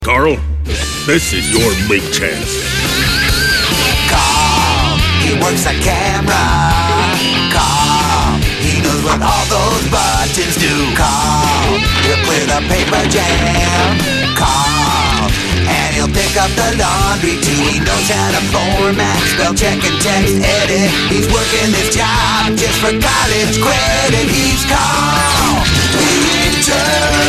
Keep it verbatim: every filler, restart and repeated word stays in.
Carl, this is your big chance. Carl, he works the camera. Carl, he knows what all those buttons do. Carl, he'll clear the paper jam. Carl, and he'll pick up the laundry too. He knows how to format, spell check and text edit. He's working this job just for college credit. He's Carl, the intern.